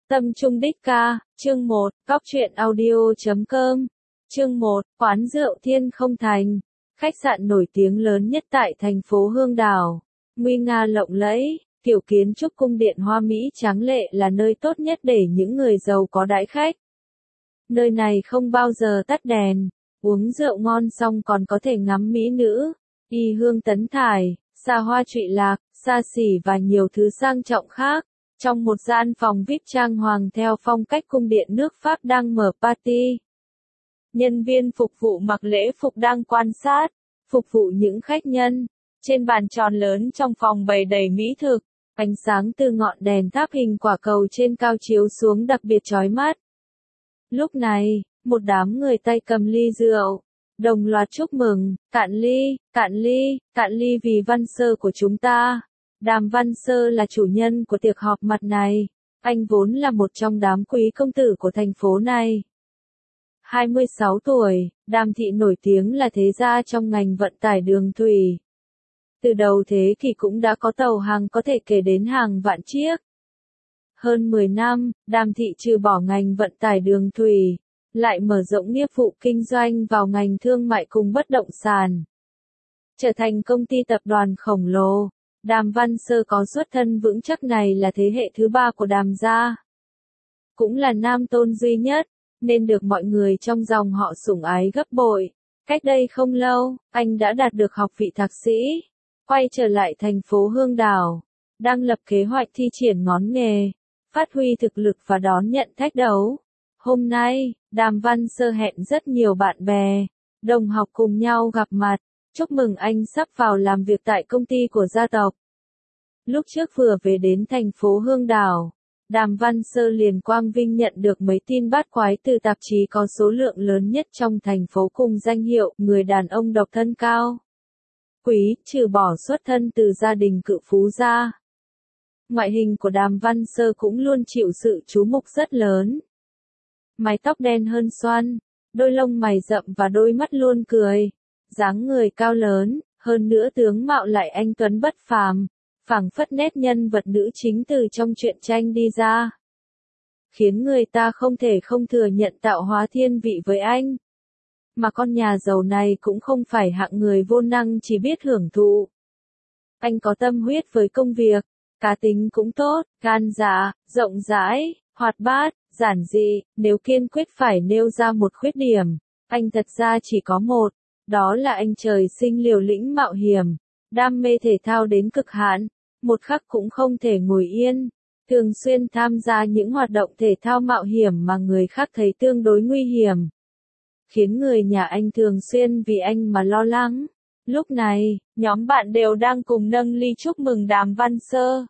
Tâm Trung Đích Ca, chương 1, Góc truyện audio.com, chương 1, quán rượu Thiên Không Thành, khách sạn nổi tiếng lớn nhất tại thành phố Hương Đảo, nguy nga lộng lẫy, kiểu kiến trúc cung điện hoa mỹ tráng lệ là nơi tốt nhất để những người giàu có đãi khách. Nơi này không bao giờ tắt đèn, uống rượu ngon xong còn có thể ngắm mỹ nữ, y hương tấn thải, xa hoa trụy lạc, xa xỉ và nhiều thứ sang trọng khác. Trong một gian phòng VIP trang hoàng theo phong cách cung điện nước Pháp đang mở party. Nhân viên phục vụ mặc lễ phục đang quan sát, phục vụ những khách nhân. Trên bàn tròn lớn trong phòng bày đầy mỹ thực, ánh sáng từ ngọn đèn tháp hình quả cầu trên cao chiếu xuống đặc biệt chói mắt. Lúc này, một đám người tay cầm ly rượu, đồng loạt chúc mừng, cạn ly, cạn ly, cạn ly vì Văn Sơ của chúng ta. Đàm Văn Sơ là chủ nhân của tiệc họp mặt này, anh vốn là một trong đám quý công tử của thành phố này. 26 tuổi, Đàm Thị nổi tiếng là thế gia trong ngành vận tải đường thủy. Từ đầu thế kỷ cũng đã có tàu hàng có thể kể đến hàng vạn chiếc. Hơn 10 năm, Đàm Thị trừ bỏ ngành vận tải đường thủy, lại mở rộng nghiệp vụ kinh doanh vào ngành thương mại cùng bất động sản. Trở thành công ty tập đoàn khổng lồ. Đàm Văn Sơ có xuất thân vững chắc này là thế hệ thứ 3 của Đàm gia. Cũng là nam tôn duy nhất, nên được mọi người trong dòng họ sủng ái gấp bội. Cách đây không lâu, anh đã đạt được học vị thạc sĩ, quay trở lại thành phố Hương Đảo, đang lập kế hoạch thi triển ngón nghề, phát huy thực lực và đón nhận thách đấu. Hôm nay, Đàm Văn Sơ hẹn rất nhiều bạn bè, đồng học cùng nhau gặp mặt. Chúc mừng anh sắp vào làm việc tại công ty của gia tộc. Lúc trước vừa về đến thành phố Hương Đảo, Đàm Văn Sơ liền quang vinh nhận được mấy tin bát quái từ tạp chí có số lượng lớn nhất trong thành phố cùng danh hiệu người đàn ông độc thân cao quý, trừ bỏ xuất thân từ gia đình cự phú gia. Ngoại hình của Đàm Văn Sơ cũng luôn chịu sự chú mục rất lớn. Mái tóc đen hơn xoăn, đôi lông mày rậm và đôi mắt luôn cười. Dáng người cao lớn, hơn nữa tướng mạo lại anh tuấn bất phàm, phảng phất nét nhân vật nữ chính từ trong truyện tranh đi ra. Khiến người ta không thể không thừa nhận tạo hóa thiên vị với anh. Mà con nhà giàu này cũng không phải hạng người vô năng chỉ biết hưởng thụ. Anh có tâm huyết với công việc, cá tính cũng tốt, gan dạ, rộng rãi, hoạt bát, giản dị, nếu kiên quyết phải nêu ra một khuyết điểm, anh thật ra chỉ có một. Đó là anh trời sinh liều lĩnh mạo hiểm, đam mê thể thao đến cực hạn, một khắc cũng không thể ngồi yên, thường xuyên tham gia những hoạt động thể thao mạo hiểm mà người khác thấy tương đối nguy hiểm. Khiến người nhà anh thường xuyên vì anh mà lo lắng. Lúc này, nhóm bạn đều đang cùng nâng ly chúc mừng Đàm Văn Sơ.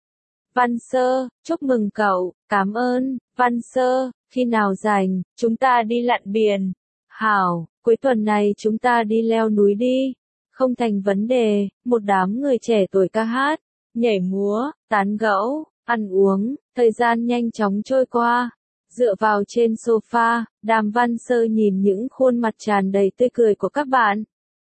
Văn Sơ, chúc mừng cậu, cảm ơn, Văn Sơ, khi nào rảnh, chúng ta đi lặn biển. Hảo, cuối tuần này chúng ta đi leo núi đi. Không thành vấn đề, một đám người trẻ tuổi ca hát, nhảy múa, tán gẫu, ăn uống, thời gian nhanh chóng trôi qua. Dựa vào trên sofa, Đàm Văn Sơ nhìn những khuôn mặt tràn đầy tươi cười của các bạn.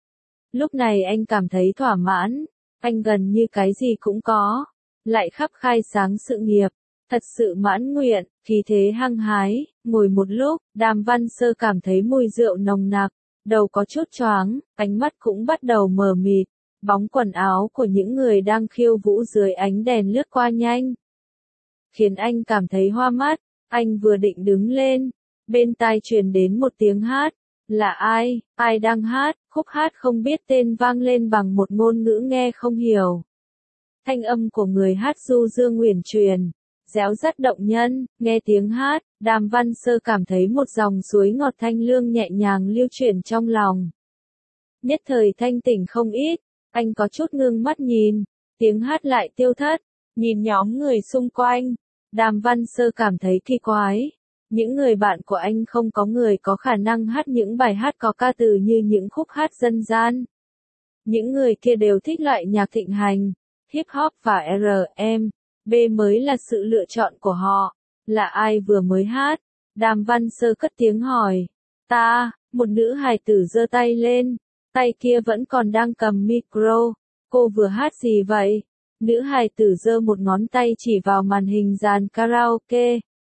Lúc này anh cảm thấy thỏa mãn, anh gần như cái gì cũng có, lại khắp khai sáng sự nghiệp. Thật sự mãn nguyện, khí thế hăng hái, ngồi một lúc, Đàm Văn Sơ cảm thấy mùi rượu nồng nặc, đầu có chút choáng, ánh mắt cũng bắt đầu mờ mịt, bóng quần áo của những người đang khiêu vũ dưới ánh đèn lướt qua nhanh. Khiến anh cảm thấy hoa mắt, anh vừa định đứng lên, bên tai truyền đến một tiếng hát, là ai đang hát, khúc hát không biết tên vang lên bằng một ngôn ngữ nghe không hiểu. Thanh âm của người hát du dương uyển chuyển, réo rắt động nhân, nghe tiếng hát, Đàm Văn Sơ cảm thấy một dòng suối ngọt thanh lương nhẹ nhàng lưu chuyển trong lòng. Nhất thời thanh tỉnh không ít, anh có chút ngưng mắt nhìn, tiếng hát lại tiêu thất, nhìn nhóm người xung quanh, Đàm Văn Sơ cảm thấy kỳ quái. Những người bạn của anh không có người có khả năng hát những bài hát có ca từ như những khúc hát dân gian. Những người kia đều thích loại nhạc thịnh hành, hip hop và R&B mới là sự lựa chọn của họ. Là ai vừa mới hát? Đàm Văn Sơ cất tiếng hỏi. Một nữ hài tử giơ tay lên, tay kia vẫn còn đang cầm micro. Cô vừa hát gì vậy? Nữ hài tử giơ một ngón tay chỉ vào màn hình dàn karaoke.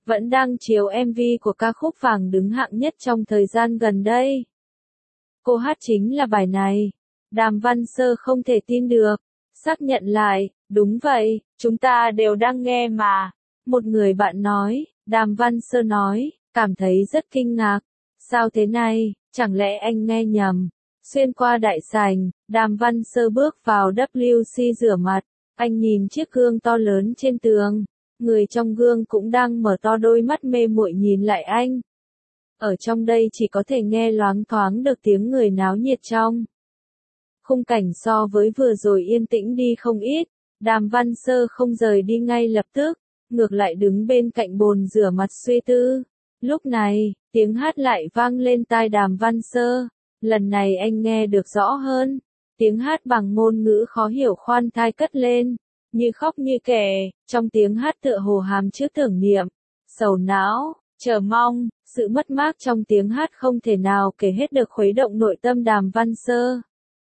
vẫn đang chiếu MV của ca khúc vàng đứng hạng nhất trong thời gian gần đây. Cô hát chính là bài này. Đàm Văn Sơ không thể tin được, xác nhận lại, đúng vậy, chúng ta đều đang nghe mà. Một người bạn nói, Đàm Văn Sơ nói, cảm thấy rất kinh ngạc. Sao thế này, chẳng lẽ anh nghe nhầm? Xuyên qua đại sảnh, Đàm Văn Sơ bước vào WC rửa mặt. Anh nhìn chiếc gương to lớn trên tường. Người trong gương cũng đang mở to đôi mắt mê muội nhìn lại anh. Ở trong đây chỉ có thể nghe loáng thoáng được tiếng người náo nhiệt trong. Khung cảnh so với vừa rồi yên tĩnh đi không ít. Đàm Văn Sơ không rời đi ngay lập tức, ngược lại đứng bên cạnh bồn rửa mặt suy tư. Lúc này, tiếng hát lại vang lên tai Đàm Văn Sơ. Lần này anh nghe được rõ hơn. Tiếng hát bằng ngôn ngữ khó hiểu khoan thai cất lên, như khóc như kể, trong tiếng hát tựa hồ hàm chứa tưởng niệm, sầu não, chờ mong, sự mất mát trong tiếng hát không thể nào kể hết được khuấy động nội tâm Đàm Văn Sơ.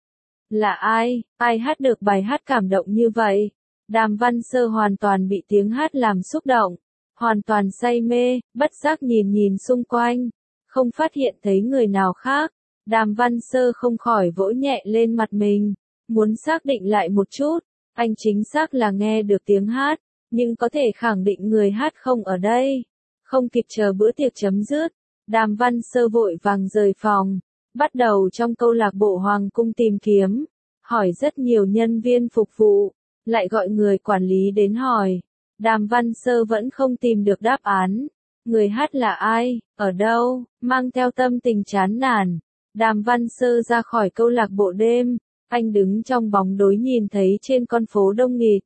Là ai, ai hát được bài hát cảm động như vậy? Đàm Văn Sơ hoàn toàn bị tiếng hát làm xúc động, hoàn toàn say mê, bất giác nhìn nhìn xung quanh, không phát hiện thấy người nào khác. Đàm Văn Sơ không khỏi vỗ nhẹ lên mặt mình, muốn xác định lại một chút, anh chính xác là nghe được tiếng hát, nhưng có thể khẳng định người hát không ở đây. Không kịp chờ bữa tiệc chấm dứt, Đàm Văn Sơ vội vàng rời phòng, bắt đầu trong câu lạc bộ Hoàng Cung tìm kiếm, hỏi rất nhiều nhân viên phục vụ, lại gọi người quản lý đến hỏi. Đàm Văn Sơ vẫn không tìm được đáp án. Người hát là ai, ở đâu, mang theo tâm tình chán nản. Đàm Văn Sơ ra khỏi câu lạc bộ đêm, anh đứng trong bóng tối nhìn thấy trên con phố đông nghịt.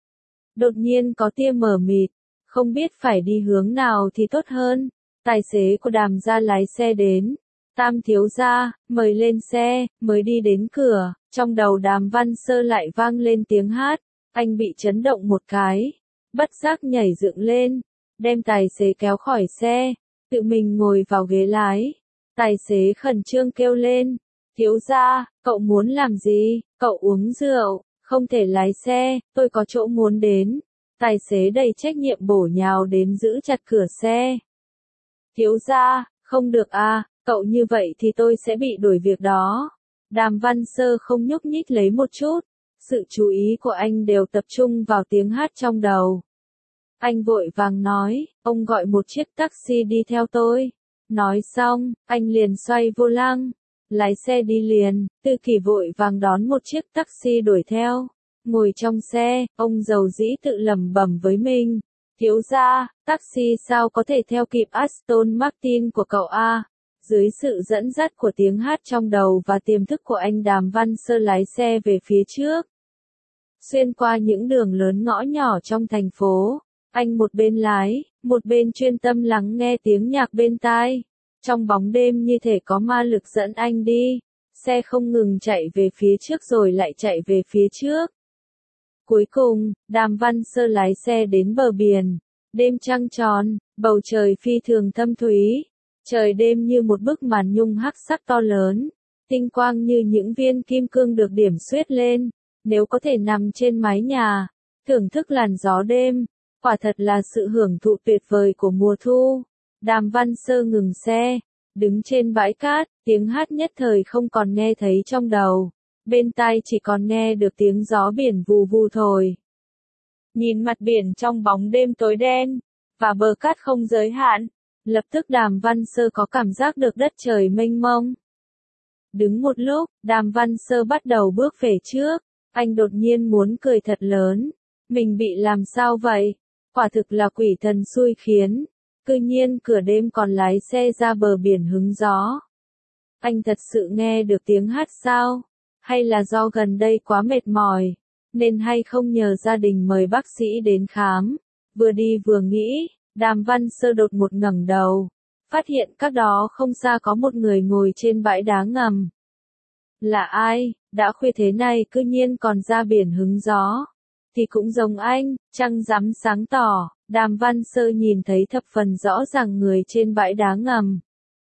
Đột nhiên có tia mờ mịt, không biết phải đi hướng nào thì tốt hơn. Tài xế của Đàm gia lái xe đến. Tam thiếu gia, mời lên xe, mới đi đến cửa, trong đầu Đàm Văn Sơ lại vang lên tiếng hát. Anh bị chấn động một cái, bất giác nhảy dựng lên, đem tài xế kéo khỏi xe, tự mình ngồi vào ghế lái. Tài xế khẩn trương kêu lên, thiếu gia, cậu muốn làm gì, cậu uống rượu, không thể lái xe, tôi có chỗ muốn đến. Tài xế đầy trách nhiệm bổ nhào đến giữ chặt cửa xe. Thiếu gia, không được à, cậu như vậy thì tôi sẽ bị đuổi việc đó. Đàm Văn Sơ không nhúc nhích lấy một chút, sự chú ý của anh đều tập trung vào tiếng hát trong đầu. Anh vội vàng nói, ông gọi một chiếc taxi đi theo tôi. Nói xong, anh liền xoay vô lăng, lái xe đi liền. Tư Kỳ vội vàng đón một chiếc taxi đuổi theo. Ngồi trong xe, ông dầu dĩ tự lẩm bẩm với mình. Thiếu gia, taxi sao có thể theo kịp Aston Martin của cậu a? Dưới sự dẫn dắt của tiếng hát trong đầu và tiềm thức của anh, Đàm Văn Sơ lái xe về phía trước. Xuyên qua những đường lớn ngõ nhỏ trong thành phố, anh một bên lái, một bên chuyên tâm lắng nghe tiếng nhạc bên tai. Trong bóng đêm như thể có ma lực dẫn anh đi, xe không ngừng chạy về phía trước rồi lại chạy về phía trước. Cuối cùng, Đàm Văn Sơ lái xe đến bờ biển. Đêm trăng tròn, bầu trời phi thường thâm thúy. Trời đêm như một bức màn nhung hắc sắc to lớn. Tinh quang như những viên kim cương được điểm xuyết lên. Nếu có thể nằm trên mái nhà, thưởng thức làn gió đêm, quả thật là sự hưởng thụ tuyệt vời của mùa thu. Đàm Văn Sơ ngừng xe, đứng trên bãi cát, tiếng hát nhất thời không còn nghe thấy trong đầu. Bên tai chỉ còn nghe được tiếng gió biển vù vù thổi. Nhìn mặt biển trong bóng đêm tối đen, và bờ cát không giới hạn, lập tức Đàm Văn Sơ có cảm giác được đất trời mênh mông. Đứng một lúc, Đàm Văn Sơ bắt đầu bước về trước, anh đột nhiên muốn cười thật lớn. Mình bị làm sao vậy? Quả thực là quỷ thần xui khiến. Cư nhiên cửa đêm còn lái xe ra bờ biển hứng gió. Anh thật sự nghe được tiếng hát sao? Hay là do gần đây quá mệt mỏi, nên hay không nhờ gia đình mời bác sĩ đến khám? Vừa đi vừa nghĩ, Đàm Văn Sơ đột ngột ngẩng đầu, phát hiện cách đó không xa có một người ngồi trên bãi đá ngầm. Là ai, đã khuya thế này cư nhiên còn ra biển hứng gió? Thì cũng giống anh, trăng rằm sáng tỏ. Đàm Văn Sơ nhìn thấy thập phần rõ ràng người trên bãi đá ngầm.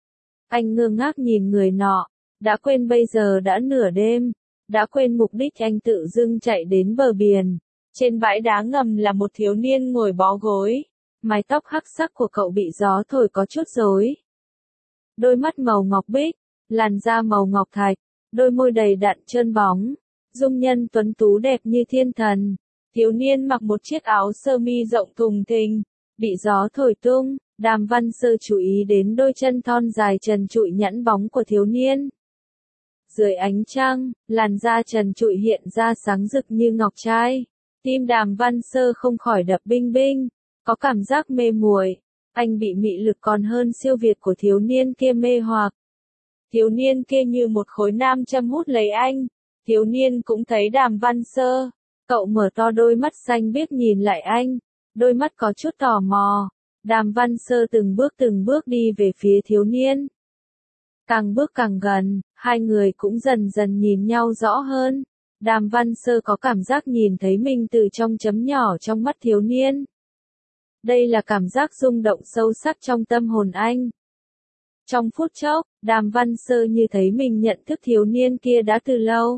Anh ngơ ngác nhìn người nọ, đã quên bây giờ đã nửa đêm, đã quên mục đích anh tự dưng chạy đến bờ biển. Trên bãi đá ngầm là một thiếu niên ngồi bó gối, mái tóc hắc sắc của cậu bị gió thổi có chút rối. Đôi mắt màu ngọc bích, làn da màu ngọc thạch, đôi môi đầy đặn trơn bóng, dung nhân tuấn tú đẹp như thiên thần. Thiếu niên mặc một chiếc áo sơ mi rộng thùng thình, bị gió thổi tung. Đàm Văn Sơ chú ý đến đôi chân thon dài trần trụi nhẵn bóng của thiếu niên. Dưới ánh trăng, làn da trần trụi hiện ra sáng rực như ngọc trai. Tim Đàm Văn Sơ không khỏi đập binh binh, có cảm giác mê muội. Anh bị mị lực còn hơn siêu việt của thiếu niên kia mê hoặc. Thiếu niên kia như một khối nam châm hút lấy anh. Thiếu niên cũng thấy Đàm Văn Sơ. Cậu mở to đôi mắt xanh biếc nhìn lại anh, đôi mắt có chút tò mò. Đàm Văn Sơ từng bước đi về phía thiếu niên. Càng bước càng gần, hai người cũng dần dần nhìn nhau rõ hơn. Đàm Văn Sơ có cảm giác nhìn thấy mình từ trong chấm nhỏ trong mắt thiếu niên. Đây là cảm giác rung động sâu sắc trong tâm hồn anh. Trong phút chốc, Đàm Văn Sơ như thấy mình nhận thức thiếu niên kia đã từ lâu.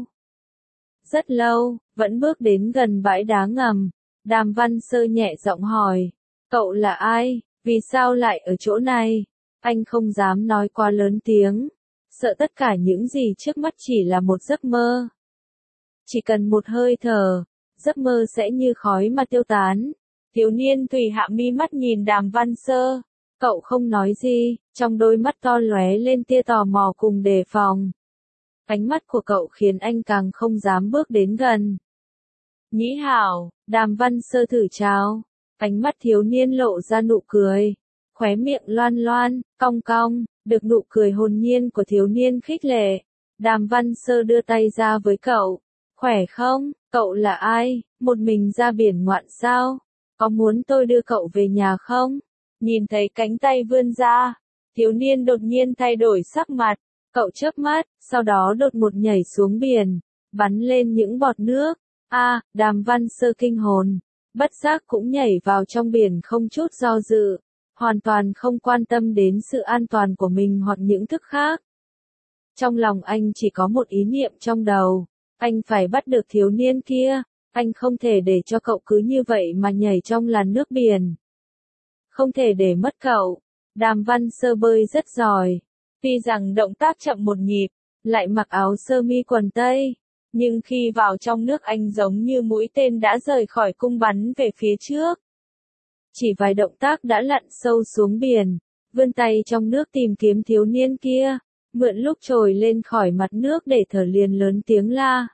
Rất lâu, vẫn bước đến gần bãi đá ngầm. Đàm Văn Sơ nhẹ giọng hỏi. Cậu là ai? Vì sao lại ở chỗ này? Anh không dám nói quá lớn tiếng. Sợ tất cả những gì trước mắt chỉ là một giấc mơ. Chỉ cần một hơi thở, giấc mơ sẽ như khói mà tiêu tán. Thiếu niên tùy hạ mi mắt nhìn Đàm Văn Sơ. Cậu không nói gì, trong đôi mắt to lóe lên tia tò mò cùng đề phòng. Ánh mắt của cậu khiến anh càng không dám bước đến gần. Nhĩ hảo, Đàm Văn Sơ thử chào. Ánh mắt thiếu niên lộ ra nụ cười. Khóe miệng loan loan, cong cong, được nụ cười hồn nhiên của thiếu niên khích lệ. Đàm Văn Sơ đưa tay ra với cậu. Khỏe không? Cậu là ai? Một mình ra biển ngoạn sao? Có muốn tôi đưa cậu về nhà không? Nhìn thấy cánh tay vươn ra, thiếu niên đột nhiên thay đổi sắc mặt. Cậu chớp mắt, sau đó đột ngột nhảy xuống biển, bắn lên những bọt nước. Đàm Văn Sơ kinh hồn, bất giác cũng nhảy vào trong biển không chút do dự, hoàn toàn không quan tâm đến sự an toàn của mình hoặc những thức khác. Trong lòng anh chỉ có một ý niệm trong đầu, anh phải bắt được thiếu niên kia, anh không thể để cho cậu cứ như vậy mà nhảy trong làn nước biển. Không thể để mất cậu. Đàm Văn Sơ bơi rất giỏi. Tuy rằng động tác chậm một nhịp, lại mặc áo sơ mi quần tây, nhưng khi vào trong nước anh giống như mũi tên đã rời khỏi cung bắn về phía trước. Chỉ vài động tác đã lặn sâu xuống biển, vươn tay trong nước tìm kiếm thiếu niên kia, mượn lúc trồi lên khỏi mặt nước để thở liền lớn tiếng la.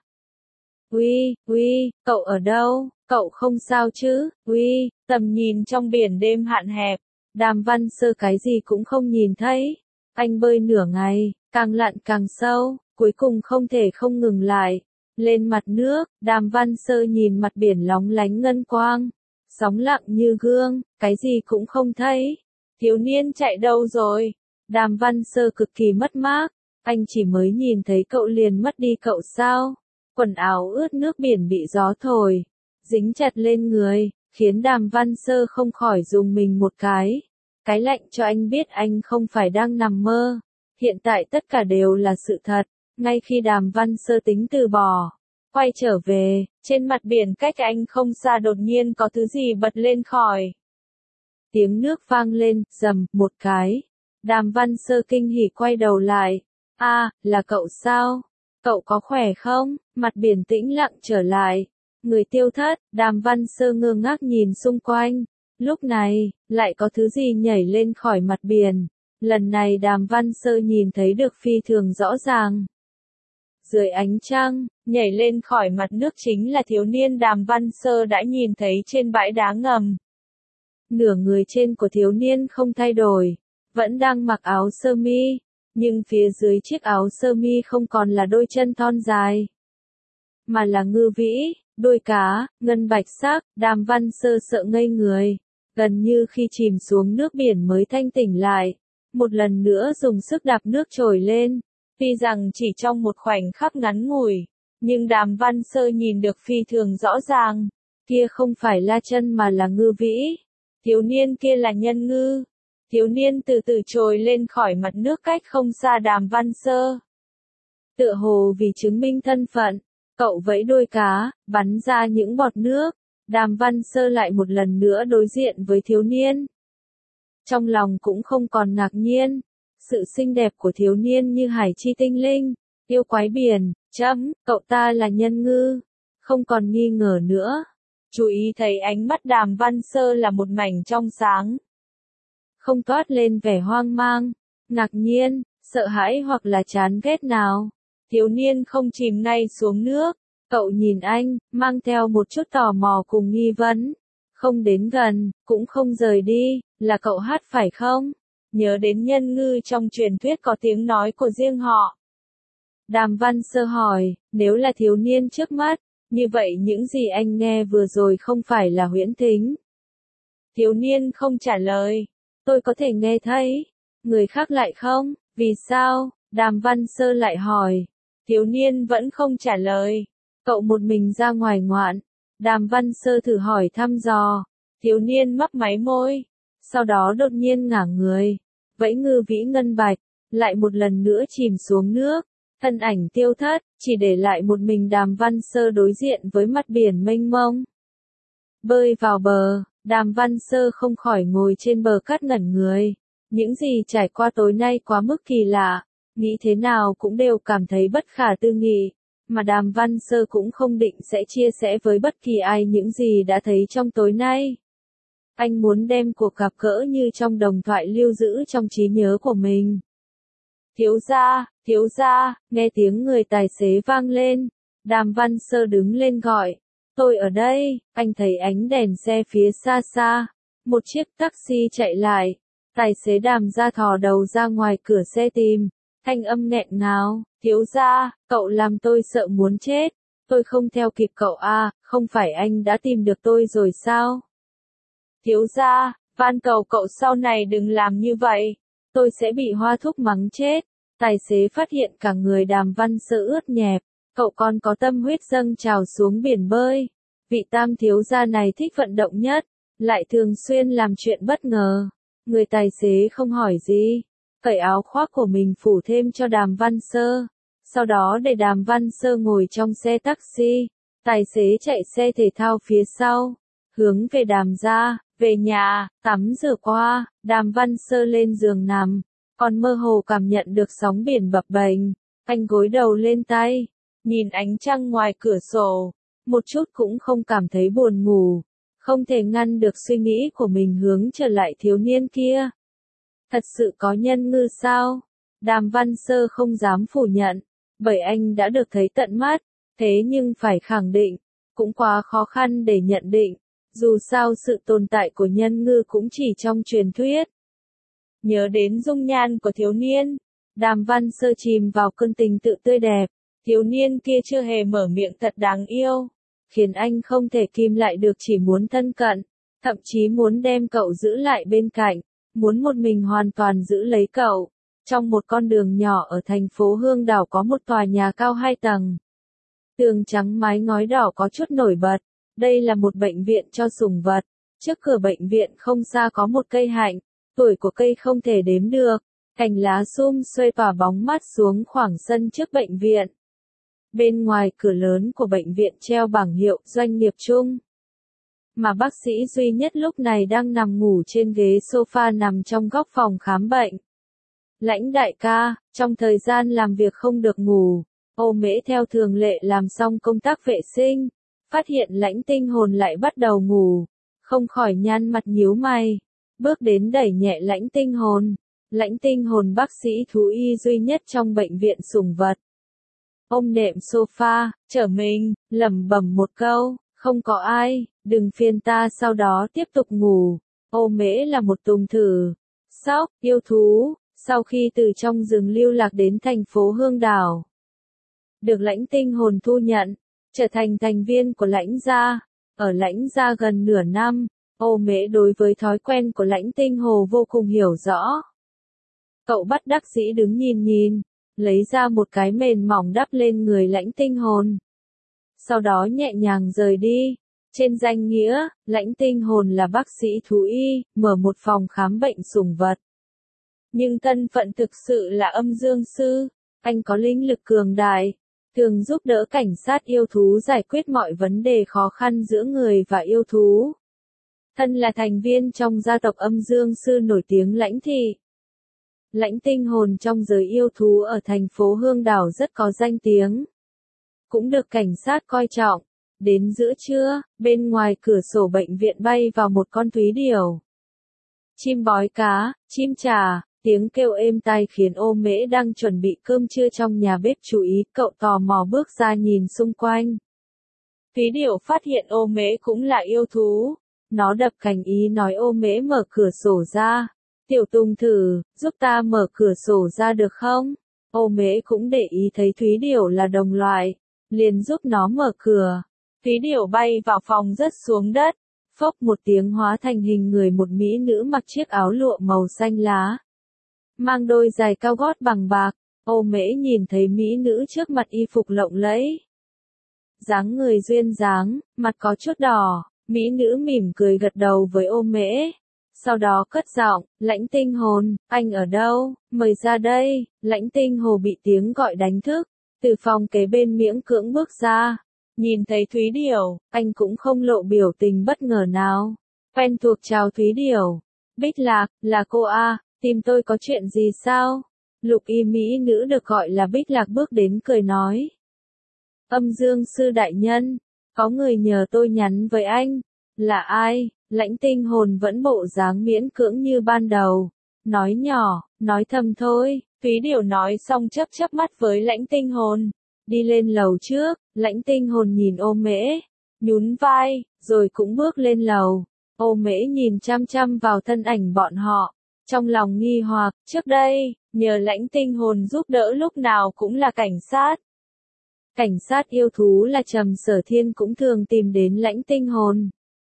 Uy, cậu ở đâu? Cậu không sao chứ? Uy, tầm nhìn trong biển đêm hạn hẹp, Đàm Văn Sơ cái gì cũng không nhìn thấy. Anh bơi nửa ngày, càng lặn càng sâu, cuối cùng không thể không ngừng lại. Lên mặt nước, Đàm Văn Sơ nhìn mặt biển lóng lánh ngân quang, sóng lặng như gương, cái gì cũng không thấy. Thiếu niên chạy đâu rồi? Đàm Văn Sơ cực kỳ mất mát, anh chỉ mới nhìn thấy cậu liền mất đi cậu sao? Quần áo ướt nước biển bị gió thổi, dính chặt lên người, khiến Đàm Văn Sơ không khỏi rùng mình một cái. Cái lạnh cho anh biết anh không phải đang nằm mơ. Hiện tại tất cả đều là sự thật. Ngay khi Đàm Văn Sơ tính từ bỏ, quay trở về, trên mặt biển cách anh không xa đột nhiên có thứ gì bật lên khỏi. Tiếng nước vang lên, rầm, một cái. Đàm Văn Sơ kinh hỉ quay đầu lại. Là cậu sao? Cậu có khỏe không? Mặt biển tĩnh lặng trở lại. Người tiêu thất, Đàm Văn Sơ ngơ ngác nhìn xung quanh. Lúc này, lại có thứ gì nhảy lên khỏi mặt biển. Lần này Đàm Văn Sơ nhìn thấy được phi thường rõ ràng. Dưới ánh trăng, nhảy lên khỏi mặt nước chính là thiếu niên Đàm Văn Sơ đã nhìn thấy trên bãi đá ngầm. Nửa người trên của thiếu niên không thay đổi, vẫn đang mặc áo sơ mi, nhưng phía dưới chiếc áo sơ mi không còn là đôi chân thon dài, mà là ngư vĩ, đuôi cá, ngân bạch sắc. Đàm Văn Sơ sợ ngây người, gần như khi chìm xuống nước biển mới thanh tỉnh lại, một lần nữa dùng sức đạp nước trồi lên. Tuy rằng chỉ trong một khoảnh khắc ngắn ngủi, nhưng Đàm Văn Sơ nhìn được phi thường rõ ràng, kia không phải la chân mà là ngư vĩ. Thiếu niên kia là nhân ngư. Thiếu niên từ từ trồi lên khỏi mặt nước cách không xa Đàm Văn Sơ. Tựa hồ vì chứng minh thân phận, cậu vẫy đuôi cá, bắn ra những bọt nước. Đàm Văn Sơ lại một lần nữa đối diện với thiếu niên. Trong lòng cũng không còn ngạc nhiên, sự xinh đẹp của thiếu niên như hải chi tinh linh, yêu quái biển, cậu ta là nhân ngư, không còn nghi ngờ nữa. Chú ý thấy ánh mắt Đàm Văn Sơ là một mảnh trong sáng. Không toát lên vẻ hoang mang, ngạc nhiên, sợ hãi hoặc là chán ghét nào. Thiếu niên không chìm ngay xuống nước, cậu nhìn anh, mang theo một chút tò mò cùng nghi vấn. Không đến gần, cũng không rời đi, là cậu hát phải không? Nhớ đến nhân ngư trong truyền thuyết có tiếng nói của riêng họ. Đàm Văn Sơ hỏi, nếu là thiếu niên trước mắt, như vậy những gì anh nghe vừa rồi không phải là huyễn thính. Thiếu niên không trả lời, tôi có thể nghe thấy, người khác lại không, vì sao? Đàm Văn Sơ lại hỏi, thiếu niên vẫn không trả lời, cậu một mình ra ngoài ngoạn. Đàm Văn Sơ thử hỏi thăm dò, thiếu niên mấp máy môi, sau đó đột nhiên ngả người, vẫy ngư vĩ ngân bạch, lại một lần nữa chìm xuống nước, thân ảnh tiêu thất, chỉ để lại một mình Đàm Văn Sơ đối diện với mặt biển mênh mông. Bơi vào bờ, Đàm Văn Sơ không khỏi ngồi trên bờ cát ngẩn người, những gì trải qua tối nay quá mức kỳ lạ, nghĩ thế nào cũng đều cảm thấy bất khả tư nghị. Mà Đàm Văn Sơ cũng không định sẽ chia sẻ với bất kỳ ai những gì đã thấy trong tối nay. Anh muốn đem cuộc gặp gỡ như trong đồng thoại lưu giữ trong trí nhớ của mình. Thiếu gia, nghe tiếng người tài xế vang lên. Đàm Văn Sơ đứng lên gọi. Tôi ở đây, anh thấy ánh đèn xe phía xa xa. Một chiếc taxi chạy lại. Tài xế Đàm ra thò đầu ra ngoài cửa xe tìm. Thanh âm nghẹn ngào, thiếu gia, cậu làm tôi sợ muốn chết. Tôi không theo kịp cậu à, không phải anh đã tìm được tôi rồi sao? Thiếu gia, van cầu cậu sau này đừng làm như vậy. Tôi sẽ bị Hoa Thúc mắng chết. Tài xế phát hiện cả người Đàm Văn Sơ ướt nhẹp. Cậu còn có tâm huyết dâng trào xuống biển bơi. Vị tam thiếu gia này thích vận động nhất, lại thường xuyên làm chuyện bất ngờ. Người tài xế không hỏi gì, cởi áo khoác của mình phủ thêm cho Đàm Văn Sơ. Sau đó để Đàm Văn Sơ ngồi trong xe taxi. Tài xế chạy xe thể thao phía sau, hướng về Đàm gia, về nhà, tắm rửa qua. Đàm Văn Sơ lên giường nằm, còn mơ hồ cảm nhận được sóng biển bập bềnh. Anh gối đầu lên tay, nhìn ánh trăng ngoài cửa sổ, một chút cũng không cảm thấy buồn ngủ, không thể ngăn được suy nghĩ của mình hướng trở lại thiếu niên kia. Thật sự có nhân ngư sao? Đàm Văn Sơ không dám phủ nhận, bởi anh đã được thấy tận mắt, thế nhưng phải khẳng định, cũng quá khó khăn để nhận định, dù sao sự tồn tại của nhân ngư cũng chỉ trong truyền thuyết. Nhớ đến dung nhan của thiếu niên, Đàm Văn Sơ chìm vào cơn tình tự tươi đẹp, thiếu niên kia chưa hề mở miệng thật đáng yêu, khiến anh không thể kìm lại được chỉ muốn thân cận, thậm chí muốn đem cậu giữ lại bên cạnh, muốn một mình hoàn toàn giữ lấy cậu. Trong một con đường nhỏ ở thành phố Hương Đảo có một tòa nhà cao 2 tầng. Tường trắng mái ngói đỏ có chút nổi bật. Đây là một bệnh viện cho sủng vật. Trước cửa bệnh viện không xa có một cây hạnh. Tuổi của cây không thể đếm được. Cành lá sum xuê tỏa bóng mát xuống khoảng sân trước bệnh viện. Bên ngoài cửa lớn của bệnh viện treo bảng hiệu doanh nghiệp chung. Mà bác sĩ duy nhất lúc này đang nằm ngủ trên ghế sofa nằm trong góc phòng khám bệnh. Lãnh đại ca, trong thời gian làm việc không được ngủ, Ô Mễ theo thường lệ làm xong công tác vệ sinh, phát hiện Lãnh Tinh Hồn lại bắt đầu ngủ, không khỏi nhăn mặt nhíu mày, bước đến đẩy nhẹ Lãnh Tinh Hồn. Lãnh Tinh Hồn bác sĩ thú y duy nhất trong bệnh viện sủng vật. Ôm nệm sofa, trở mình, lẩm bẩm một câu, không có ai, đừng phiền ta, sau đó tiếp tục ngủ. Ô Mễ là một tùng thử, sóc, yêu thú. Sau khi từ trong rừng lưu lạc đến thành phố Hương Đảo, được Lãnh Tinh Hồn thu nhận, trở thành thành viên của Lãnh gia. Ở Lãnh gia gần nửa năm, Ô Mễ đối với thói quen của Lãnh Tinh Hồ vô cùng hiểu rõ. Cậu bất đắc dĩ đứng nhìn, lấy ra một cái mền mỏng đắp lên người Lãnh Tinh Hồn. Sau đó nhẹ nhàng rời đi. Trên danh nghĩa, Lãnh Tinh Hồn là bác sĩ thú y, mở một phòng khám bệnh sủng vật. Nhưng thân phận thực sự là âm dương sư, anh có linh lực cường đại, thường giúp đỡ cảnh sát yêu thú giải quyết mọi vấn đề khó khăn giữa người và yêu thú. Thân là thành viên trong gia tộc âm dương sư nổi tiếng Lãnh Thị. Lãnh Tinh Hồn trong giới yêu thú ở thành phố Hương Đảo rất có danh tiếng. Cũng được cảnh sát coi trọng. Đến giữa trưa, bên ngoài cửa sổ bệnh viện bay vào một con thúy điểu. Chim bói cá, chim chà, tiếng kêu êm tai khiến Ô Mễ đang chuẩn bị cơm trưa trong nhà bếp chú ý, cậu tò mò bước ra nhìn xung quanh. Thúy điểu phát hiện Ô Mễ cũng là yêu thú. Nó đập cánh ý nói Ô Mễ mở cửa sổ ra. Tiểu Tùng thử, giúp ta mở cửa sổ ra được không? Ô Mễ cũng để ý thấy thúy điểu là đồng loại. Liền giúp nó mở cửa. Thúy điểu bay vào phòng rớt xuống đất. Phốc một tiếng hóa thành hình người một mỹ nữ mặc chiếc áo lụa màu xanh lá. Mang đôi giày cao gót bằng bạc. Ô Mễ nhìn thấy mỹ nữ trước mặt y phục lộng lẫy. Dáng người duyên dáng, mặt có chút đỏ. Mỹ nữ mỉm cười gật đầu với Ô Mễ. Sau đó cất giọng, Lãnh Tinh Hồn, anh ở đâu, mời ra đây. Lãnh Tinh Hồ bị tiếng gọi đánh thức. Từ phòng kế bên miễn cưỡng bước ra. Nhìn thấy thúy điểu, anh cũng không lộ biểu tình bất ngờ nào. Quen thuộc chào thúy điểu. Bích Lạc, là cô A, tìm tôi có chuyện gì sao? Lục y mỹ nữ được gọi là Bích Lạc bước đến cười nói. Âm dương sư đại nhân, có người nhờ tôi nhắn với anh. Là ai? Lãnh Tinh Hồn vẫn bộ dáng miễn cưỡng như ban đầu. Nói nhỏ, nói thầm thôi. Thúy điểu nói xong chớp chớp mắt với Lãnh Tinh Hồn. Đi lên lầu trước, Lãnh Tinh Hồn nhìn Ô Mễ, nhún vai, rồi cũng bước lên lầu. Ô Mễ nhìn chăm chăm vào thân ảnh bọn họ, trong lòng nghi hoặc, trước đây, nhờ Lãnh Tinh Hồn giúp đỡ lúc nào cũng là cảnh sát. Cảnh sát yêu thú là Trầm Sở Thiên cũng thường tìm đến Lãnh Tinh Hồn.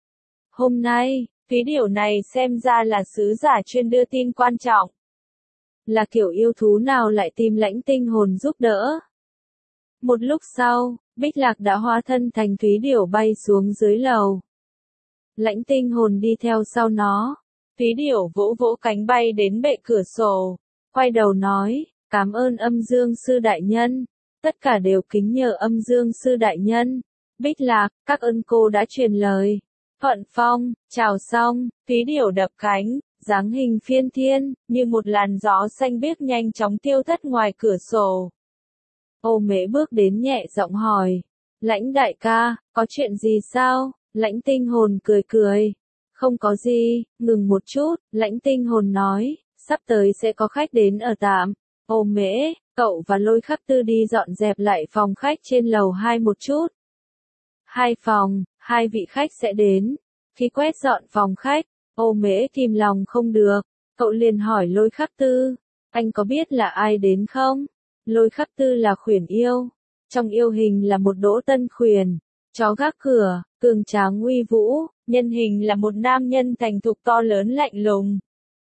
Hôm nay, thúy điểu này xem ra là sứ giả chuyên đưa tin quan trọng. Là kiểu yêu thú nào lại tìm Lãnh Tinh Hồn giúp đỡ? Một lúc sau, Bích Lạc đã hóa thân thành thúy điểu bay xuống dưới lầu. Lãnh Tinh Hồn đi theo sau nó. Thúy điểu vỗ vỗ cánh bay đến bệ cửa sổ. Quay đầu nói, cảm ơn âm dương sư đại nhân. Tất cả đều kính nhờ âm dương sư đại nhân. Bích Lạc, các ơn cô đã truyền lời. Thuận Phong, chào xong, thúy điểu đập cánh, dáng hình phiên thiên, như một làn gió xanh biếc nhanh chóng tiêu thất ngoài cửa sổ. Ô Mễ bước đến nhẹ giọng hỏi. Lãnh đại ca, có chuyện gì sao? Lãnh Tinh Hồn cười cười. Không có gì, ngừng một chút, Lãnh Tinh Hồn nói, sắp tới sẽ có khách đến ở tạm. Ô Mễ, cậu và Lôi Khắc Tư đi dọn dẹp lại phòng khách trên lầu 2 một chút. 2 phòng, 2 vị khách sẽ đến. Khi quét dọn phòng khách, Ô Mễ kìm lòng không được. Cậu liền hỏi Lôi Khắc Tư, anh có biết là ai đến không? Lôi Khắc Tư là khuyển yêu. Trong yêu hình là một đỗ tân khuyển. Chó gác cửa, cường tráng uy vũ. Nhân hình là một nam nhân thành thục to lớn lạnh lùng.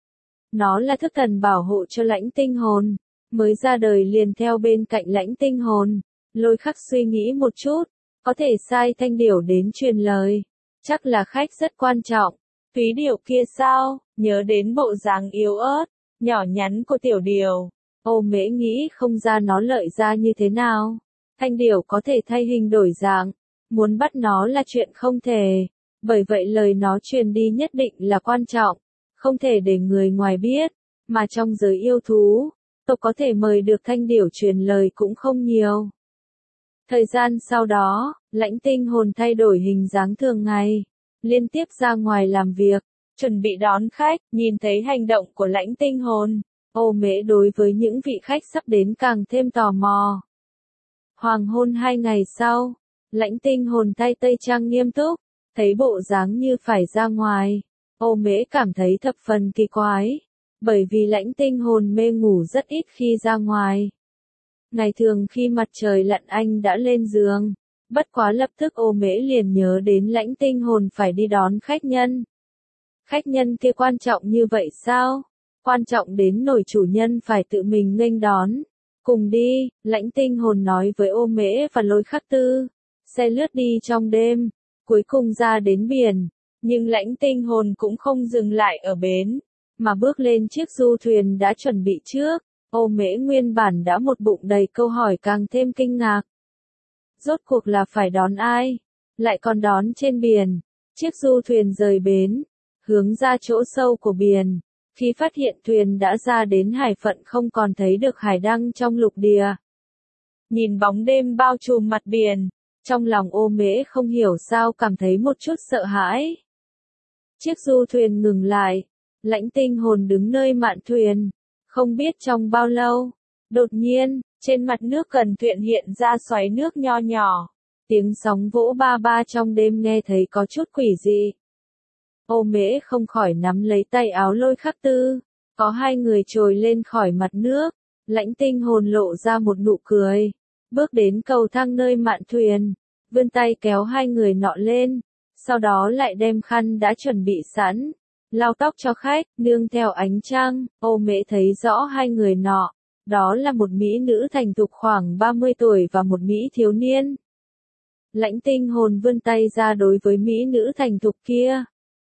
Nó là thức thần bảo hộ cho Lãnh Tinh Hồn. Mới ra đời liền theo bên cạnh Lãnh Tinh Hồn. Lôi Khắc suy nghĩ một chút. Có thể sai thanh điểu đến truyền lời. Chắc là khách rất quan trọng. Thúy điểu kia sao? Nhớ đến bộ dáng yếu ớt, nhỏ nhắn của tiểu điểu. Ô Mễ nghĩ không ra nó lợi ra như thế nào. Thanh điểu có thể thay hình đổi dạng. Muốn bắt nó là chuyện không thể. Bởi vậy lời nó truyền đi nhất định là quan trọng. Không thể để người ngoài biết. Mà trong giới yêu thú, tộc có thể mời được thanh điểu truyền lời cũng không nhiều. Thời gian sau đó, Lãnh Tinh Hồn thay đổi hình dáng thường ngày. Liên tiếp ra ngoài làm việc. Chuẩn bị đón khách, nhìn thấy hành động của Lãnh Tinh Hồn. Ô Mễ đối với những vị khách sắp đến càng thêm tò mò. Hoàng hôn 2 ngày sau, Lãnh Tinh Hồn thay tây trang nghiêm túc, thấy bộ dáng như phải ra ngoài. Ô Mễ cảm thấy thập phần kỳ quái, bởi vì Lãnh Tinh Hồn mê ngủ rất ít khi ra ngoài. Ngày thường khi mặt trời lặn anh đã lên giường, bất quá lập tức Ô Mễ liền nhớ đến Lãnh Tinh Hồn phải đi đón khách nhân. Khách nhân kia quan trọng như vậy sao? Quan trọng đến nổi chủ nhân phải tự mình nghênh đón. Cùng đi, Lãnh Tinh Hồn nói với Ô Mễ và Lôi Khắc Tư. Xe lướt đi trong đêm, cuối cùng ra đến biển. Nhưng Lãnh Tinh Hồn cũng không dừng lại ở bến, mà bước lên chiếc du thuyền đã chuẩn bị trước. Ô Mễ nguyên bản đã một bụng đầy câu hỏi càng thêm kinh ngạc. Rốt cuộc là phải đón ai? Lại còn đón trên biển. Chiếc du thuyền rời bến, hướng ra chỗ sâu của biển. Khi phát hiện thuyền đã ra đến hải phận không còn thấy được hải đăng trong lục địa. Nhìn bóng đêm bao trùm mặt biển, trong lòng Ô Mễ không hiểu sao cảm thấy một chút sợ hãi. Chiếc du thuyền ngừng lại, Lãnh Tinh Hồn đứng nơi mạn thuyền, không biết trong bao lâu. Đột nhiên, trên mặt nước gần thuyền hiện ra xoáy nước nho nhỏ. Tiếng sóng vỗ ba ba trong đêm nghe thấy có chút quỷ dị. Ô Mễ không khỏi nắm lấy tay áo Lôi Khắc Tư. Có hai người trồi lên khỏi mặt nước. Lãnh Tinh Hồn lộ ra một nụ cười. Bước đến cầu thang nơi mạn thuyền. Vươn tay kéo hai người nọ lên. Sau đó lại đem khăn đã chuẩn bị sẵn. Lau tóc cho khách, nương theo ánh trăng. Ô Mễ thấy rõ hai người nọ. Đó là một mỹ nữ thành thục khoảng 30 tuổi và một mỹ thiếu niên. Lãnh Tinh Hồn vươn tay ra đối với mỹ nữ thành thục kia.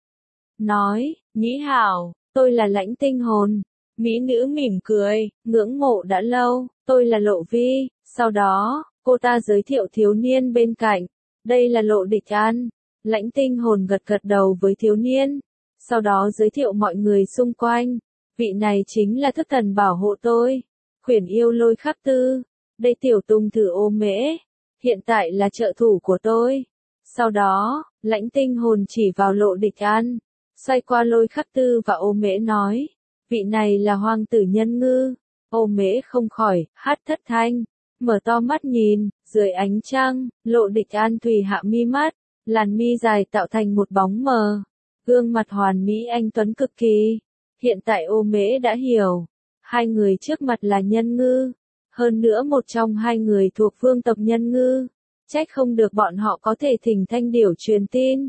Nói, Nhĩ hảo, tôi là Lãnh Tinh Hồn. Mỹ nữ mỉm cười, ngưỡng mộ đã lâu, tôi là Lộ Vi. Sau đó, cô ta giới thiệu thiếu niên bên cạnh. Đây là Lộ Địch An. Lãnh Tinh Hồn gật gật đầu với thiếu niên. Sau đó giới thiệu mọi người xung quanh. Vị này chính là thức thần bảo hộ tôi. Khuyển yêu Lôi Khắc Tư. Đây tiểu tung thử Ô Mễ. Hiện tại là trợ thủ của tôi. Sau đó, Lãnh Tinh Hồn chỉ vào Lộ Địch An. Xoay qua Lôi Khắc Tư và Ô Mễ nói. Vị này là hoàng tử Nhân Ngư. Ô Mễ không khỏi, hát thất thanh. Mở to mắt nhìn, dưới ánh trăng, Lộ Địch An thùy hạ mi mắt. Làn mi dài tạo thành một bóng mờ. Gương mặt hoàn mỹ anh tuấn cực kỳ. Hiện tại Ô Mễ đã hiểu. Hai người trước mặt là Nhân Ngư. Hơn nữa một trong hai người thuộc vương tộc Nhân Ngư. Trách không được bọn họ có thể thỉnh thanh điểu truyền tin.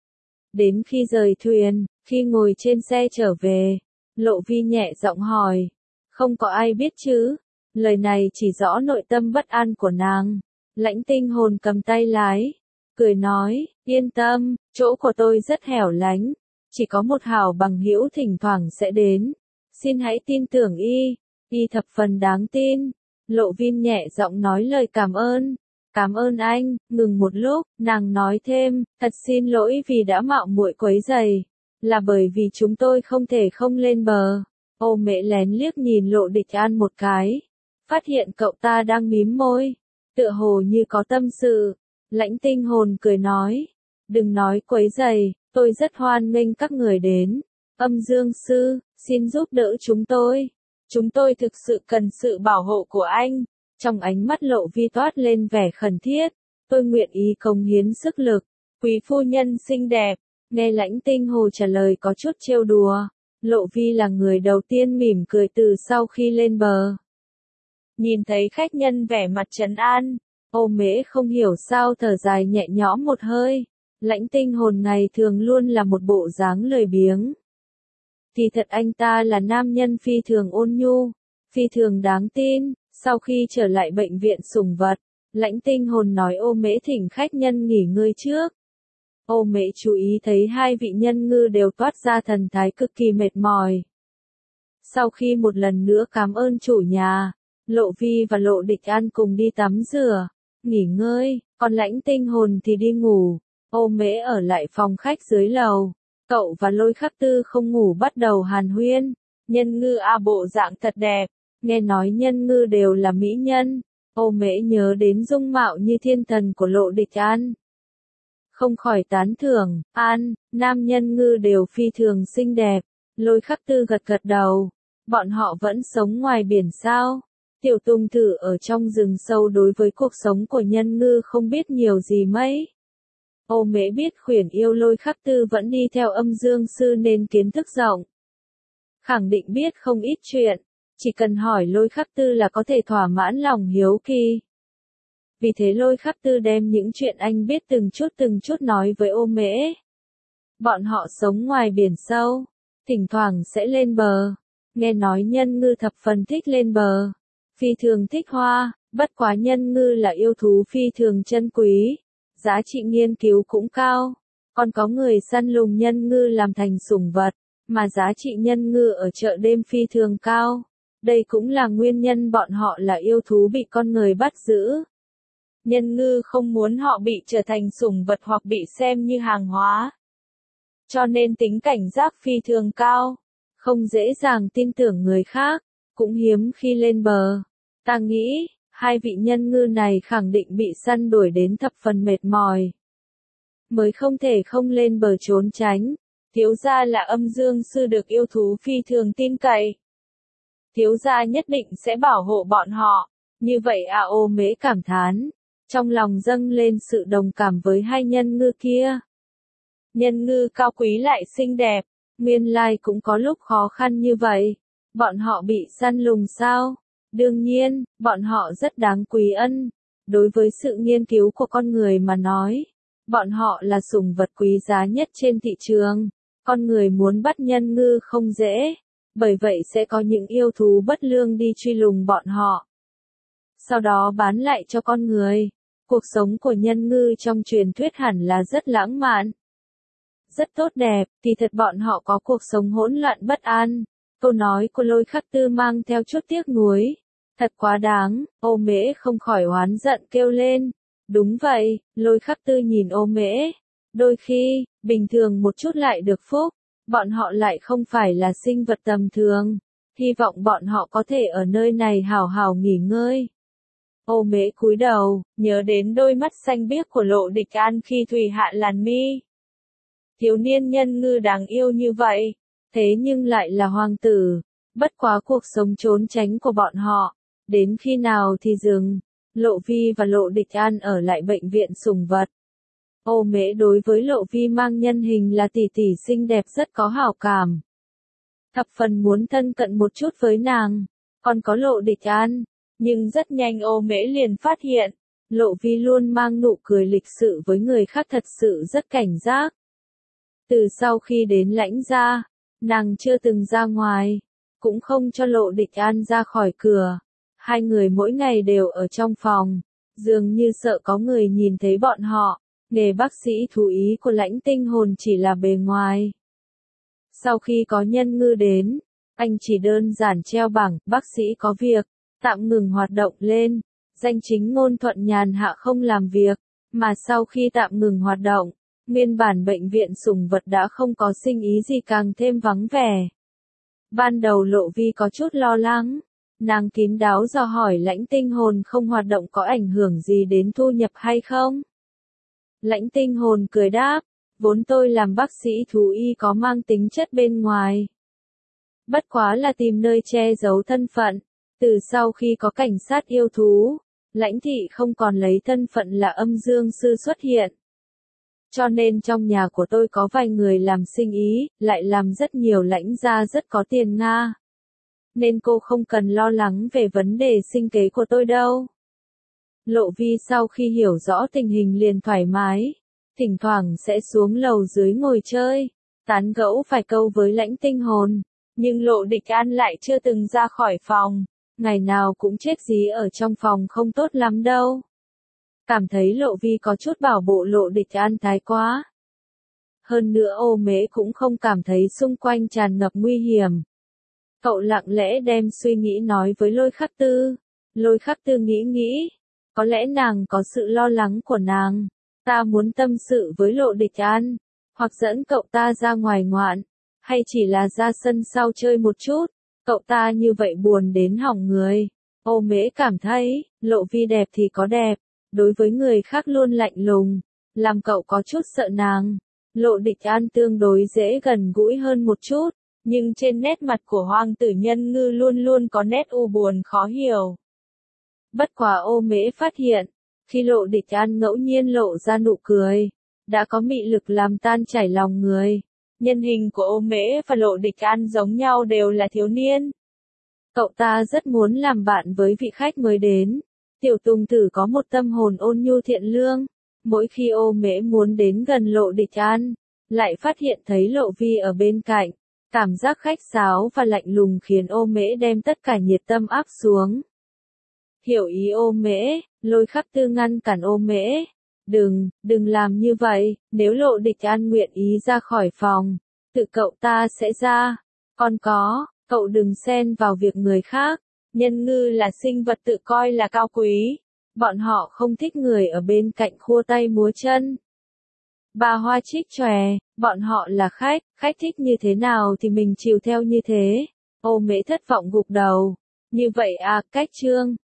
Đến khi rời thuyền, khi ngồi trên xe trở về, Lộ Vi nhẹ giọng hỏi. Không có ai biết chứ? Lời này chỉ rõ nội tâm bất an của nàng. Lãnh Tinh Hồn cầm tay lái. Cười nói, yên tâm, chỗ của tôi rất hẻo lánh. Chỉ có một hảo bằng hữu thỉnh thoảng sẽ đến. Xin hãy tin tưởng y thập phần đáng tin. Lộ Vin nhẹ giọng nói lời cảm ơn. Cảm ơn anh, ngừng một lúc, nàng nói thêm, thật xin lỗi vì đã mạo muội quấy rầy. Là bởi vì chúng tôi không thể không lên bờ. Ô Mễ lén liếc nhìn Lộ Địch An một cái. Phát hiện cậu ta đang mím môi. Tựa hồ như có tâm sự. Lãnh Tinh Hồn cười nói. Đừng nói quấy rầy, tôi rất hoan nghênh các người đến. Âm Dương Sư, xin giúp đỡ chúng tôi. Chúng tôi thực sự cần sự bảo hộ của anh. Trong ánh mắt Lộ Vi toát lên vẻ khẩn thiết. Tôi nguyện ý cống hiến sức lực. Quý phu nhân xinh đẹp. Nghe Lãnh Tinh Hồ trả lời có chút trêu đùa. Lộ Vi là người đầu tiên mỉm cười từ sau khi lên bờ. Nhìn thấy khách nhân vẻ mặt trấn an. Ô Mễ không hiểu sao thở dài nhẹ nhõm một hơi. Lãnh Tinh Hồn ngày thường luôn là một bộ dáng lười biếng. Thì thật anh ta là nam nhân phi thường ôn nhu, phi thường đáng tin. Sau khi trở lại bệnh viện sủng vật, Lãnh Tinh Hồn nói Ô Mễ thỉnh khách nhân nghỉ ngơi trước. Ô Mễ chú ý thấy hai vị nhân ngư đều toát ra thần thái cực kỳ mệt mỏi. Sau khi một lần nữa cảm ơn chủ nhà, Lộ Vi và Lộ Địch An cùng đi tắm rửa, nghỉ ngơi, còn Lãnh Tinh Hồn thì đi ngủ. Ô Mễ ở lại phòng khách dưới lầu. Cậu và Lôi Khắc Tư không ngủ bắt đầu hàn huyên. Nhân ngư bộ dạng thật đẹp. Nghe nói nhân ngư đều là mỹ nhân. Ô Mễ nhớ đến dung mạo như thiên thần của Lộ Địch An. Không khỏi tán thưởng, nam nhân ngư đều phi thường xinh đẹp. Lôi Khắc Tư gật gật đầu. Bọn họ vẫn sống ngoài biển sao? Tiểu Tùng Thử ở trong rừng sâu đối với cuộc sống của nhân ngư không biết nhiều gì mấy. Ô Mễ biết khuyển yêu Lôi Khắc Tư vẫn đi theo Âm Dương Sư nên kiến thức rộng. Khẳng định biết không ít chuyện, chỉ cần hỏi Lôi Khắc Tư là có thể thỏa mãn lòng hiếu kỳ. Vì thế Lôi Khắc Tư đem những chuyện anh biết từng chút nói với Ô Mễ. Bọn họ sống ngoài biển sâu, thỉnh thoảng sẽ lên bờ. Nghe nói nhân ngư thập phần thích lên bờ, phi thường thích hoa, bất quá nhân ngư là yêu thú phi thường chân quý. Giá trị nghiên cứu cũng cao, còn có người săn lùng nhân ngư làm thành sủng vật, mà giá trị nhân ngư ở chợ đêm phi thường cao. Đây cũng là nguyên nhân bọn họ là yêu thú bị con người bắt giữ. Nhân ngư không muốn họ bị trở thành sủng vật hoặc bị xem như hàng hóa. Cho nên tính cảnh giác phi thường cao, không dễ dàng tin tưởng người khác, cũng hiếm khi lên bờ. Ta nghĩ, hai vị nhân ngư này khẳng định bị săn đuổi đến thập phần mệt mỏi, mới không thể không lên bờ trốn tránh. Thiếu gia là Âm Dương sư được yêu thú phi thường tin cậy. Thiếu gia nhất định sẽ bảo hộ bọn họ. Như vậy Ô Mễ cảm thán, trong lòng dâng lên sự đồng cảm với hai nhân ngư kia. Nhân ngư cao quý lại xinh đẹp, nguyên lai cũng có lúc khó khăn như vậy. Bọn họ bị săn lùng sao? Đương nhiên, bọn họ rất đáng quý ân. Đối với sự nghiên cứu của con người mà nói, bọn họ là sủng vật quý giá nhất trên thị trường. Con người muốn bắt nhân ngư không dễ, bởi vậy sẽ có những yêu thú bất lương đi truy lùng bọn họ, sau đó bán lại cho con người. Cuộc sống của nhân ngư trong truyền thuyết hẳn là rất lãng mạn, rất tốt đẹp, kỳ thật bọn họ có cuộc sống hỗn loạn bất an. Câu nói của Lôi Khắc Tư mang theo chút tiếc nuối. Thật quá đáng, Ô Mễ không khỏi oán giận kêu lên. Đúng vậy, Lôi Khắc Tư nhìn Ô Mễ. Đôi khi, bình thường một chút lại được phúc, bọn họ lại không phải là sinh vật tầm thường. Hy vọng bọn họ có thể ở nơi này hào hào nghỉ ngơi. Ô Mễ cúi đầu, nhớ đến đôi mắt xanh biếc của Lộ Địch An khi thủy hạ làn mi. Thiếu niên nhân ngư đáng yêu như vậy, thế nhưng lại là hoàng tử. Bất quá cuộc sống trốn tránh của bọn họ, đến khi nào thì dừng. Lộ Vi và Lộ Địch An ở lại bệnh viện sủng vật. Ô Mễ đối với Lộ Vi mang nhân hình là tỷ tỷ xinh đẹp rất có hảo cảm. Thập phần muốn thân cận một chút với nàng, còn có Lộ Địch An. Nhưng rất nhanh Ô Mễ liền phát hiện, Lộ Vi luôn mang nụ cười lịch sự với người khác thật sự rất cảnh giác. Từ sau khi đến Lãnh gia, nàng chưa từng ra ngoài, cũng không cho Lộ Địch An ra khỏi cửa. Hai người mỗi ngày đều ở trong phòng, dường như sợ có người nhìn thấy bọn họ. Nghề bác sĩ thú ý của Lãnh Tinh Hồn chỉ là bề ngoài. Sau khi có nhân ngư đến, anh chỉ đơn giản treo bảng bác sĩ có việc, tạm ngừng hoạt động lên. Danh chính ngôn thuận nhàn hạ không làm việc, mà sau khi tạm ngừng hoạt động, nguyên bản bệnh viện sủng vật đã không có sinh ý gì càng thêm vắng vẻ. Ban đầu Lộ Vi có chút lo lắng, nàng kín đáo dò hỏi Lãnh Tinh Hồn không hoạt động có ảnh hưởng gì đến thu nhập hay không. Lãnh Tinh Hồn cười đáp, vốn tôi làm bác sĩ thú y có mang tính chất bên ngoài. Bất quá là tìm nơi che giấu thân phận, từ sau khi có cảnh sát yêu thú, Lãnh thị không còn lấy thân phận là Âm Dương sư xuất hiện. Cho nên trong nhà của tôi có vài người làm sinh ý, lại làm rất nhiều lãnh gia rất có tiền Nga. Nên cô không cần lo lắng về vấn đề sinh kế của tôi đâu. Lộ Vi sau khi hiểu rõ tình hình liền thoải mái, thỉnh thoảng sẽ xuống lầu dưới ngồi chơi, tán gẫu vài câu với Lãnh Tinh Hồn, nhưng Lộ Địch An lại chưa từng ra khỏi phòng, ngày nào cũng chết dí ở trong phòng không tốt lắm đâu. Cảm thấy Lộ Vi có chút bảo bộ Lộ Địch An thái quá. Hơn nữa Ô Mễ cũng không cảm thấy xung quanh tràn ngập nguy hiểm. Cậu lặng lẽ đem suy nghĩ nói với Lôi Khắc Tư. Lôi Khắc Tư nghĩ, có lẽ nàng có sự lo lắng của nàng. Ta muốn tâm sự với Lộ Địch An, hoặc dẫn cậu ta ra ngoài ngoạn, hay chỉ là ra sân sau chơi một chút. Cậu ta như vậy buồn đến hỏng người. Ô Mễ cảm thấy, Lộ Vi đẹp thì có đẹp, đối với người khác luôn lạnh lùng, làm cậu có chút sợ nàng. Lộ Địch An tương đối dễ gần gũi hơn một chút, nhưng trên nét mặt của hoàng tử nhân ngư luôn luôn có nét u buồn khó hiểu. Bất quá Ô Mễ phát hiện, khi Lộ Địch An ngẫu nhiên lộ ra nụ cười, đã có mị lực làm tan chảy lòng người. Nhân hình của Ô Mễ và Lộ Địch An giống nhau đều là thiếu niên. Cậu ta rất muốn làm bạn với vị khách mới đến. Tiểu Tùng Tử có một tâm hồn ôn nhu thiện lương. Mỗi khi Ô Mễ muốn đến gần Lộ Địch An, lại phát hiện thấy Lộ Vi ở bên cạnh. Cảm giác khách sáo và lạnh lùng khiến Ô Mễ đem tất cả nhiệt tâm áp xuống. Hiểu ý Ô Mễ, Lôi Khắc Tư ngăn cản Ô Mễ. Đừng làm như vậy, nếu Lộ Địch An nguyện ý ra khỏi phòng, tự cậu ta sẽ ra. Còn có, cậu đừng xen vào việc người khác. Nhân ngư là sinh vật tự coi là cao quý, Bọn họ không thích người ở bên cạnh khua tay múa chân. Bà Hoa trích chòe, bọn họ là khách, khách thích như thế nào thì mình chiều theo như thế. Ô Mễ thất vọng gục đầu. Như vậy à, cách trương,